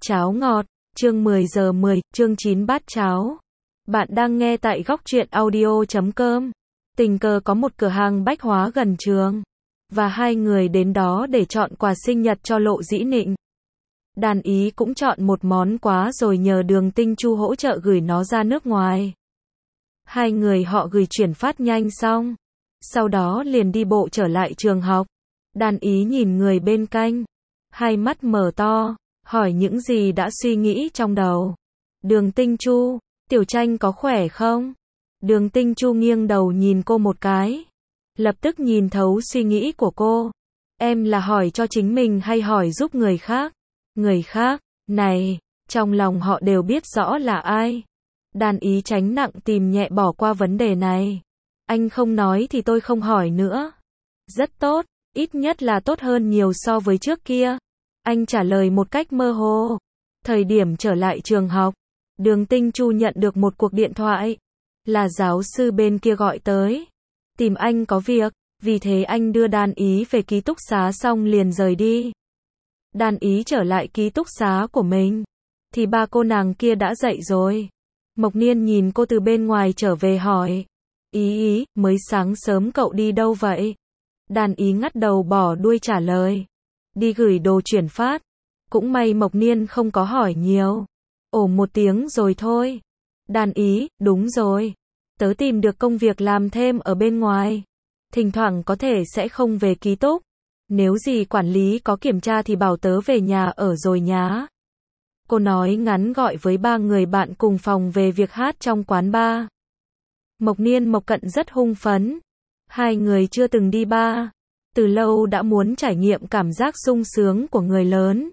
Cháo ngọt, chương 10 giờ 10, chương 9 bát cháo. Bạn đang nghe tại góc truyện audio.com. Tình cờ có một cửa hàng bách hóa gần trường, và hai người đến đó để chọn quà sinh nhật cho Lộ Dĩ Nịnh. Đàn Ý cũng chọn một món quà rồi nhờ Đường Tinh Chu hỗ trợ gửi nó ra nước ngoài. Hai người họ gửi chuyển phát nhanh xong, sau đó liền đi bộ trở lại trường học. Đàn Ý nhìn người bên cạnh, hai mắt mở to, hỏi những gì đã suy nghĩ trong đầu. Đường Tinh Chu, Tiểu Tranh có khỏe không? Đường Tinh Chu nghiêng đầu nhìn cô một cái, lập tức nhìn thấu suy nghĩ của cô. Em là hỏi cho chính mình hay hỏi giúp người khác? Người khác, này, trong lòng họ đều biết rõ là ai. Đàn Ý tránh nặng tìm nhẹ bỏ qua vấn đề này. Anh không nói thì tôi không hỏi nữa. Rất tốt, ít nhất là tốt hơn nhiều so với trước kia. Anh trả lời một cách mơ hồ. Thời điểm trở lại trường học, Đường Tinh Chu nhận được một cuộc điện thoại. Là giáo sư bên kia gọi tới. Tìm anh có việc, vì thế anh đưa Đàn Ý về ký túc xá xong liền rời đi. Đàn Ý trở lại ký túc xá của mình, thì ba cô nàng kia đã dậy rồi. Mộc Niên nhìn cô từ bên ngoài trở về hỏi. Ý, mới sáng sớm cậu đi đâu vậy? Đàn Ý ngắt đầu bỏ đuôi trả lời. Đi gửi đồ chuyển phát. Cũng may Mộc Niên không có hỏi nhiều. Ồ một tiếng rồi thôi. Đàn Ý, đúng rồi. Tớ tìm được công việc làm thêm ở bên ngoài. Thỉnh thoảng có thể sẽ không về ký túc. Nếu gì quản lý có kiểm tra thì bảo tớ về nhà ở rồi nhá. Cô nói ngắn gọi với ba người bạn cùng phòng về việc hát trong quán bar. Mộc Niên Mộc Cận rất hưng phấn. Hai người chưa từng đi bar, từ lâu đã muốn trải nghiệm cảm giác sung sướng của người lớn.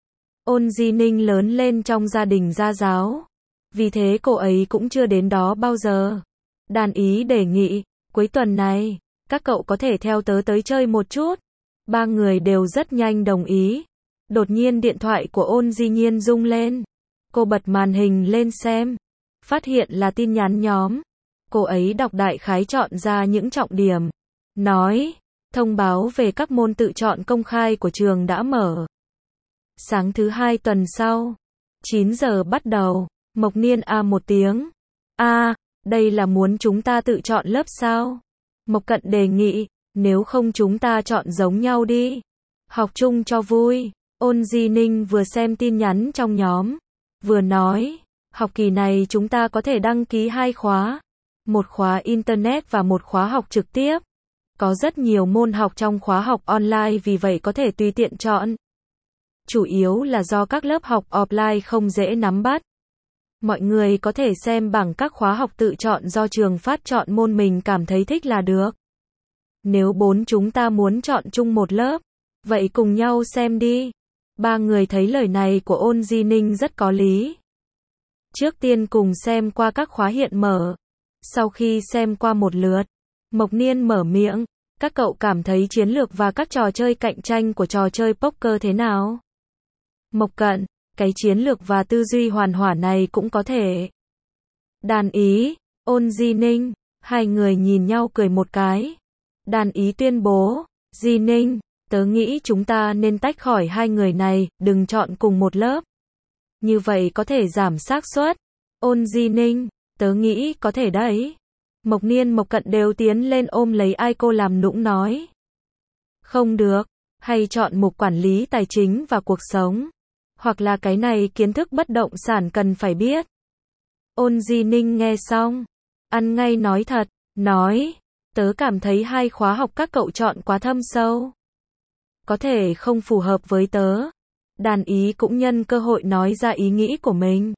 Ôn Di Ninh lớn lên trong gia đình gia giáo, vì thế cô ấy cũng chưa đến đó bao giờ. Đàn Ý đề nghị, cuối tuần này, các cậu có thể theo tớ tới chơi một chút. Ba người đều rất nhanh đồng ý. Đột nhiên điện thoại của Ôn Di Nhiên rung lên. Cô bật màn hình lên xem, phát hiện là tin nhắn nhóm. Cô ấy đọc đại khái chọn ra những trọng điểm. Nói, thông báo về các môn tự chọn công khai của trường đã mở. Sáng thứ hai tuần sau, 9 giờ bắt đầu. Mộc Niên một tiếng. Đây là muốn chúng ta tự chọn lớp sao? Mộc Cận đề nghị, nếu không chúng ta chọn giống nhau đi. Học chung cho vui. Ôn Di Ninh vừa xem tin nhắn trong nhóm, vừa nói, học kỳ này chúng ta có thể đăng ký 2 khóa. Một khóa Internet và một khóa học trực tiếp. Có rất nhiều môn học trong khóa học online vì vậy có thể tùy tiện chọn. Chủ yếu là do các lớp học offline không dễ nắm bắt. Mọi người có thể xem bảng các khóa học tự chọn do trường phát chọn môn mình cảm thấy thích là được. Nếu chúng ta muốn chọn chung một lớp, vậy cùng nhau xem đi. Ba người thấy lời này của Ôn Di Ninh rất có lý. Trước tiên cùng xem qua các khóa hiện mở. Sau khi xem qua một lượt, Mộc Niên mở miệng, các cậu cảm thấy chiến lược và các trò chơi cạnh tranh của trò chơi poker thế nào? Mộc Cận, cái chiến lược và tư duy hoàn hỏa này cũng có thể. Đàn Ý, Ôn Di Ninh, hai người nhìn nhau cười một cái. Đàn Ý tuyên bố, Di Ninh, tớ nghĩ chúng ta nên tách khỏi hai người này, đừng chọn cùng một lớp. Như vậy có thể giảm xác suất. Ôn Di Ninh, tớ nghĩ có thể đấy. Mộc Niên Mộc Cận đều tiến lên ôm lấy ai cô làm nũng nói. Không được, hay chọn mục quản lý tài chính và cuộc sống. Hoặc là cái này kiến thức bất động sản cần phải biết. Ôn Di Ninh nghe xong, ăn ngay nói thật, nói, tớ cảm thấy 2 khóa học các cậu chọn quá thâm sâu. Có thể không phù hợp với tớ. Đàn Ý cũng nhân cơ hội nói ra ý nghĩ của mình.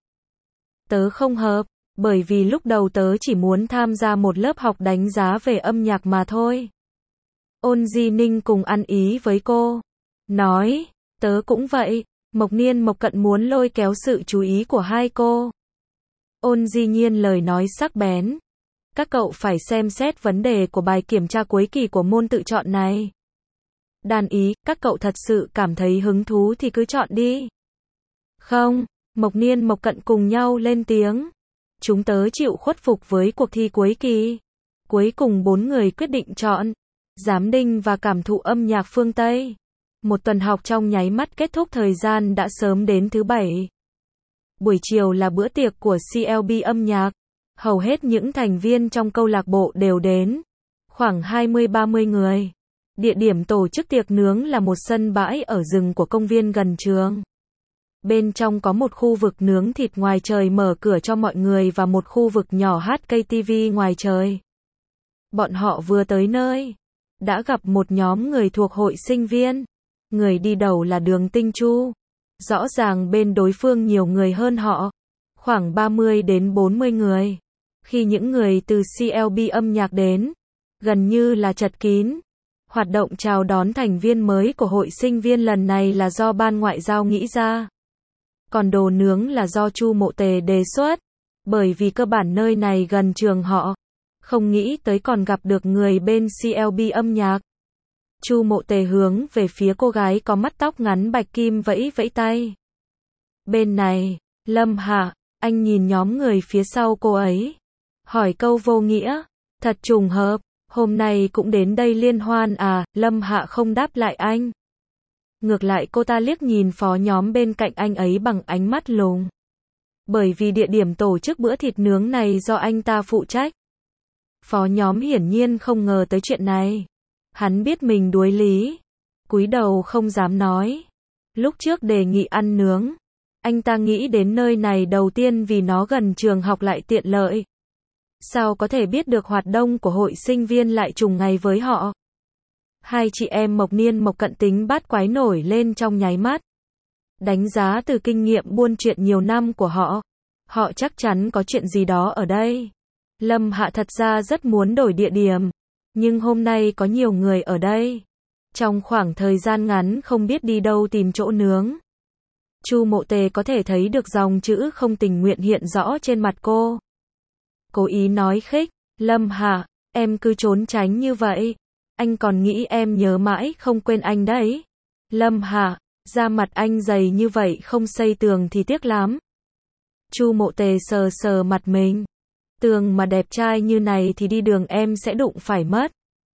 Tớ không hợp, bởi vì lúc đầu tớ chỉ muốn tham gia một lớp học đánh giá về âm nhạc mà thôi. Ôn Di Ninh cùng ăn ý với cô. Nói, tớ cũng vậy. Mộc Niên Mộc Cận muốn lôi kéo sự chú ý của hai cô. Ôn Di Nhiên lời nói sắc bén. Các cậu phải xem xét vấn đề của bài kiểm tra cuối kỳ của môn tự chọn này. Đàn Ý, các cậu thật sự cảm thấy hứng thú thì cứ chọn đi. Không, Mộc Niên Mộc Cận cùng nhau lên tiếng. Chúng tớ chịu khuất phục với cuộc thi cuối kỳ. Cuối cùng 4 người quyết định chọn Giám Đinh và Cảm thụ âm nhạc phương Tây. Một tuần học trong nháy mắt kết thúc, thời gian đã sớm đến thứ bảy. Buổi chiều là bữa tiệc của CLB âm nhạc. Hầu hết những thành viên trong câu lạc bộ đều đến. Khoảng 20-30 người. Địa điểm tổ chức tiệc nướng là một sân bãi ở rừng của công viên gần trường. Bên trong có một khu vực nướng thịt ngoài trời mở cửa cho mọi người và một khu vực nhỏ hát KTV ngoài trời. Bọn họ vừa tới nơi, đã gặp một nhóm người thuộc hội sinh viên. Người đi đầu là Đường Tinh Chu. Rõ ràng bên đối phương nhiều người hơn họ, khoảng 30 đến 40 người. Khi những người từ CLB âm nhạc đến, gần như là chật kín. Hoạt động chào đón thành viên mới của hội sinh viên lần này là do ban ngoại giao nghĩ ra. Còn đồ nướng là do Chu Mộ Tề đề xuất, bởi vì cơ bản nơi này gần trường họ. Không nghĩ tới còn gặp được người bên CLB âm nhạc. Chu Mộ Tề hướng về phía cô gái có mắt tóc ngắn bạch kim vẫy vẫy tay. Bên này, Lâm Hạ, anh nhìn nhóm người phía sau cô ấy. Hỏi câu vô nghĩa, thật trùng hợp, hôm nay cũng đến đây liên hoan à, Lâm Hạ không đáp lại anh. Ngược lại cô ta liếc nhìn phó nhóm bên cạnh anh ấy bằng ánh mắt lùng. Bởi vì địa điểm tổ chức bữa thịt nướng này do anh ta phụ trách. Phó nhóm hiển nhiên không ngờ tới chuyện này. Hắn biết mình đuối lý. Cúi đầu không dám nói. Lúc trước đề nghị ăn nướng, anh ta nghĩ đến nơi này đầu tiên vì nó gần trường học lại tiện lợi. Sao có thể biết được hoạt động của hội sinh viên lại trùng ngày với họ? Hai chị em Mộc Niên Mộc Cận tính bát quái nổi lên trong nháy mắt. Đánh giá từ kinh nghiệm buôn chuyện nhiều năm của họ, họ chắc chắn có chuyện gì đó ở đây. Lâm Hạ thật ra rất muốn đổi địa điểm, nhưng hôm nay có nhiều người ở đây. Trong khoảng thời gian ngắn không biết đi đâu tìm chỗ nướng. Chu Mộ Tề có thể thấy được dòng chữ không tình nguyện hiện rõ trên mặt cô. Cố ý nói khích, Lâm Hạ, em cứ trốn tránh như vậy. Anh còn nghĩ em nhớ mãi không quên anh đấy. Lâm Hạ, da mặt anh dày như vậy không xây tường thì tiếc lắm. Chu Mộ Tề sờ sờ mặt mình. Tường mà đẹp trai như này thì đi đường em sẽ đụng phải mất.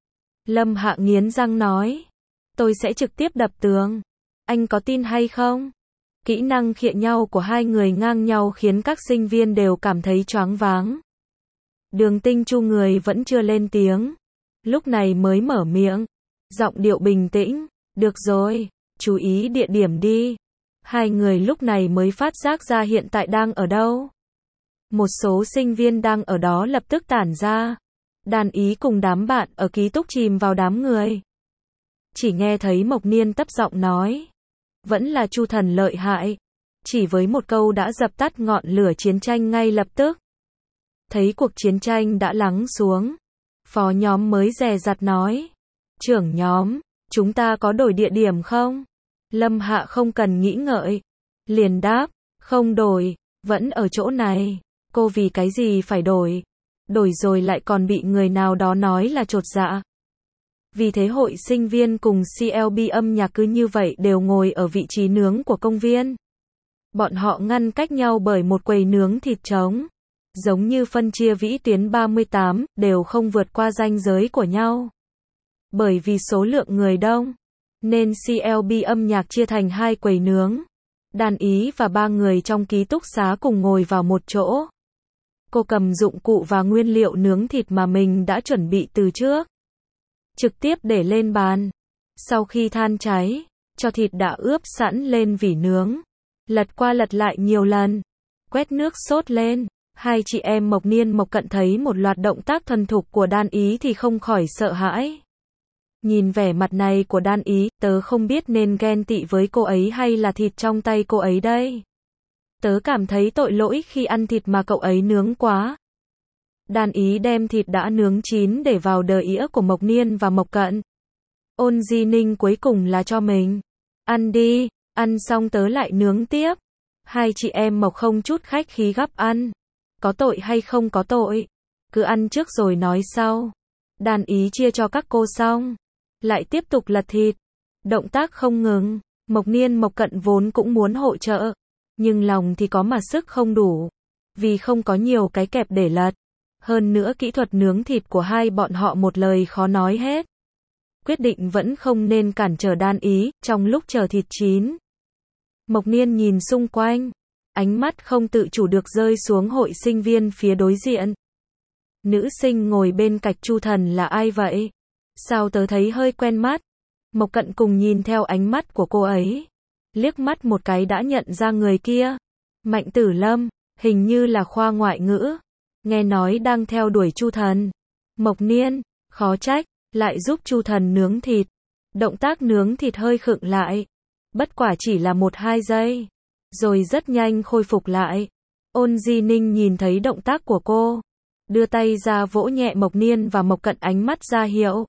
Lâm Hạ nghiến răng nói. Tôi sẽ trực tiếp đập tường. Anh có tin hay không? Kỹ năng khịa nhau của hai người ngang nhau khiến các sinh viên đều cảm thấy choáng váng. Đường Tinh Chu người vẫn chưa lên tiếng. Lúc này mới mở miệng. Giọng điệu bình tĩnh. Được rồi, chú ý địa điểm đi. Hai người lúc này mới phát giác ra hiện tại đang ở đâu. Một số sinh viên đang ở đó lập tức tản ra. Đàn Ý cùng đám bạn ở ký túc chìm vào đám người. Chỉ nghe thấy Mộc Niên tấp giọng nói. Vẫn là Chu Thần lợi hại. Chỉ với một câu đã dập tắt ngọn lửa chiến tranh ngay lập tức. Thấy cuộc chiến tranh đã lắng xuống. Phó nhóm mới dè dặt nói. Trưởng nhóm, chúng ta có đổi địa điểm không? Lâm Hạ không cần nghĩ ngợi. Liền đáp, không đổi, vẫn ở chỗ này. Cô vì cái gì phải đổi? Đổi rồi lại còn bị người nào đó nói là chột dạ. Vì thế hội sinh viên cùng CLB âm nhạc cứ như vậy đều ngồi ở vị trí nướng của công viên. Bọn họ ngăn cách nhau bởi một quầy nướng thịt trống. Giống như phân chia vĩ tuyến 38, đều không vượt qua ranh giới của nhau. Bởi vì số lượng người đông, nên CLB âm nhạc chia thành hai quầy nướng. Đàn Ý và ba người trong ký túc xá cùng ngồi vào một chỗ. Cô cầm dụng cụ và nguyên liệu nướng thịt mà mình đã chuẩn bị từ trước. Trực tiếp để lên bàn. Sau khi than cháy, cho thịt đã ướp sẵn lên vỉ nướng. Lật qua lật lại nhiều lần. Quét nước sốt lên. Hai chị em Mộc Niên Mộc Cận thấy một loạt động tác thuần thục của Đan Ý thì không khỏi sợ hãi. Nhìn vẻ mặt này của Đan Ý, tớ không biết nên ghen tị với cô ấy hay là thịt trong tay cô ấy đây. Tớ cảm thấy tội lỗi khi ăn thịt mà cậu ấy nướng quá. Đan Ý đem thịt đã nướng chín để vào đờ ĩa của Mộc Niên và Mộc Cận. Ôn Di Ninh cuối cùng là cho mình. Ăn đi, ăn xong tớ lại nướng tiếp. Hai chị em Mộc không chút khách khí gắp ăn. Có tội hay không có tội? Cứ ăn trước rồi nói sau. Đan Ý chia cho các cô xong. Lại tiếp tục lật thịt. Động tác không ngừng. Mộc Niên Mộc Cận vốn cũng muốn hỗ trợ. Nhưng lòng thì có mà sức không đủ. Vì không có nhiều cái kẹp để lật. Hơn nữa kỹ thuật nướng thịt của hai bọn họ một lời khó nói hết. quyết định vẫn không nên cản trở Đan Ý, trong lúc chờ thịt chín. Mộc Niên nhìn xung quanh, ánh mắt không tự chủ được rơi xuống hội sinh viên phía đối diện. Nữ sinh ngồi bên cạnh Chu Thần là ai vậy? Sao tớ thấy hơi quen mắt? Mộc Cận cùng nhìn theo ánh mắt của cô ấy. Liếc mắt một cái đã nhận ra người kia. Mạnh Tử Lâm, hình như là khoa ngoại ngữ. Nghe nói đang theo đuổi Chu Thần. Mộc Niên, khó trách, lại giúp Chu Thần nướng thịt. Động tác nướng thịt hơi khựng lại. Bất quả chỉ là 1-2 giây. Rồi rất nhanh khôi phục lại. Ôn Di Ninh nhìn thấy động tác của cô. Đưa tay ra vỗ nhẹ Mộc Niên và Mộc Cận ánh mắt ra hiệu.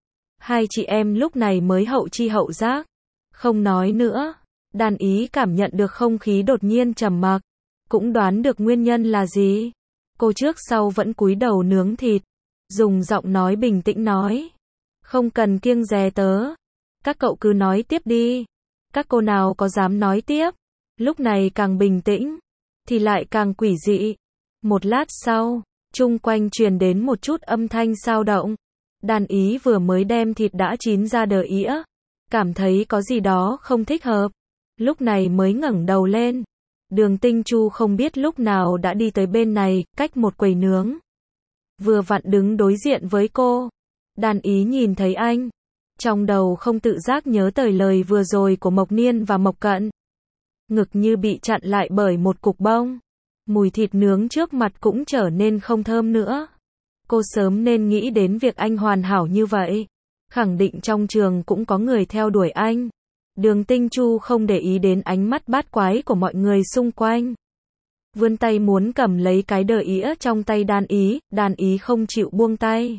Hai chị em lúc này mới hậu chi hậu giác. Không nói nữa. Đan Ý cảm nhận được không khí đột nhiên trầm mặc. Cũng đoán được nguyên nhân là gì. Cô trước sau vẫn cúi đầu nướng thịt. Dùng giọng nói bình tĩnh nói. Không cần kiêng dè tớ. Các cậu cứ nói tiếp đi. Các cô nào có dám nói tiếp. Lúc này càng bình tĩnh. Thì lại càng quỷ dị. Một lát sau, chung quanh truyền đến một chút âm thanh xao động. Đan Ý vừa mới đem thịt đã chín ra đờ ĩa. Cảm thấy có gì đó không thích hợp. Lúc này mới ngẩng đầu lên. Đường Tinh Chu không biết lúc nào đã đi tới bên này, cách một quầy nướng. Vừa vặn đứng đối diện với cô. Đan Ý nhìn thấy anh. Trong đầu không tự giác nhớ tới lời vừa rồi của Mộc Niên và Mộc Cận. Ngực như bị chặn lại bởi một cục bông. Mùi thịt nướng trước mặt cũng trở nên không thơm nữa. Cô sớm nên nghĩ đến việc anh hoàn hảo như vậy. Khẳng định trong trường cũng có người theo đuổi anh. Đường Tinh Chu không để ý đến ánh mắt bát quái của mọi người xung quanh. Vươn tay muốn cầm lấy cái đờ ĩa trong tay Đan Ý không chịu buông tay.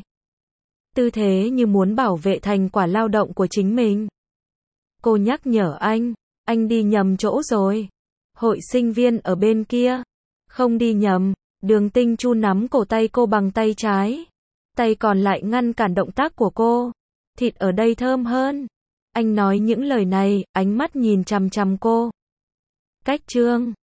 Tư thế như muốn bảo vệ thành quả lao động của chính mình. Cô nhắc nhở anh đi nhầm chỗ rồi. Hội sinh viên ở bên kia. Không đi nhầm. Đường Tinh Chu nắm cổ tay cô bằng tay trái. Tay còn lại ngăn cản động tác của cô. Thịt ở đây thơm hơn. Anh nói những lời này, ánh mắt nhìn chằm chằm cô. Cách chương